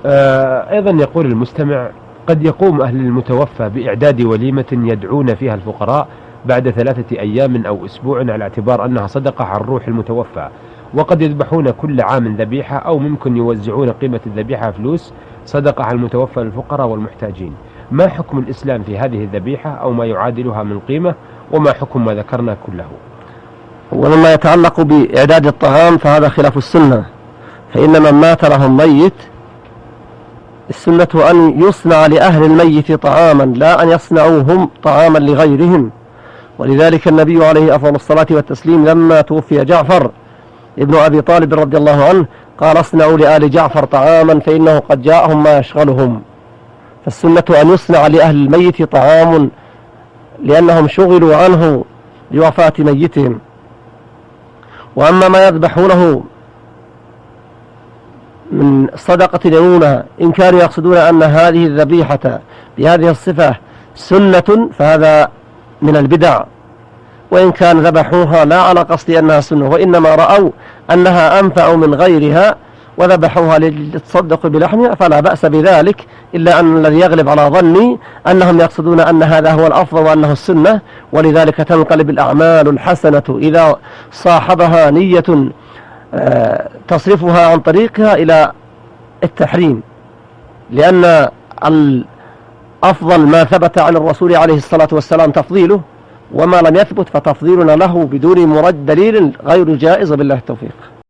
أيضا يقول المستمع: قد يقوم أهل المتوفى بإعداد وليمة يدعون فيها الفقراء بعد 3 أيام أو أسبوع على اعتبار أنها صدقة عن روح المتوفى، وقد يذبحون كل عام ذبيحة، أو ممكن يوزعون قيمة الذبيحة فلوس صدقة على المتوفى للفقراء والمحتاجين. ما حكم الإسلام في هذه الذبيحة أو ما يعادلها من قيمة، وما حكم ما ذكرنا كله؟ ومما يتعلق بإعداد الطعام فهذا خلاف السنة، فإن من مات لهم ميت السنة أن يصنع لأهل الميت طعاما، لا أن يصنعوا هم طعاما لغيرهم. ولذلك النبي عليه أفضل الصلاة والتسليم لما توفي جعفر ابن أبي طالب رضي الله عنه قال: اصنعوا لآل جعفر طعاما فإنه قد جاءهم ما يشغلهم. فالسنة أن يصنع لأهل الميت طعام لأنهم شغلوا عنه لوفاة ميتهم. وأما ما يذبحونه من صدقة يرونها إن كانوا يقصدون أن هذه الذبيحة بهذه الصفة سنة فهذا من البدع، وإن كان ذبحوها لا على قصد أنها سنة وإنما رأوا أنها أنفع من غيرها وذبحوها لتصدقوا بلحمها فلا بأس بذلك، إلا أن الذي يغلب على ظني أنهم يقصدون أن هذا هو الأفضل وأنه السنة، ولذلك تنقلب الأعمال الحسنة إذا صاحبها نية تصرفها عن طريقها إلى التحريم، لأن الأفضل ما ثبت عن الرسول عليه الصلاة والسلام تفضيله، وما لم يثبت فتفضيلنا له بدون مرد دليل غير جائز، بالله التوفيق.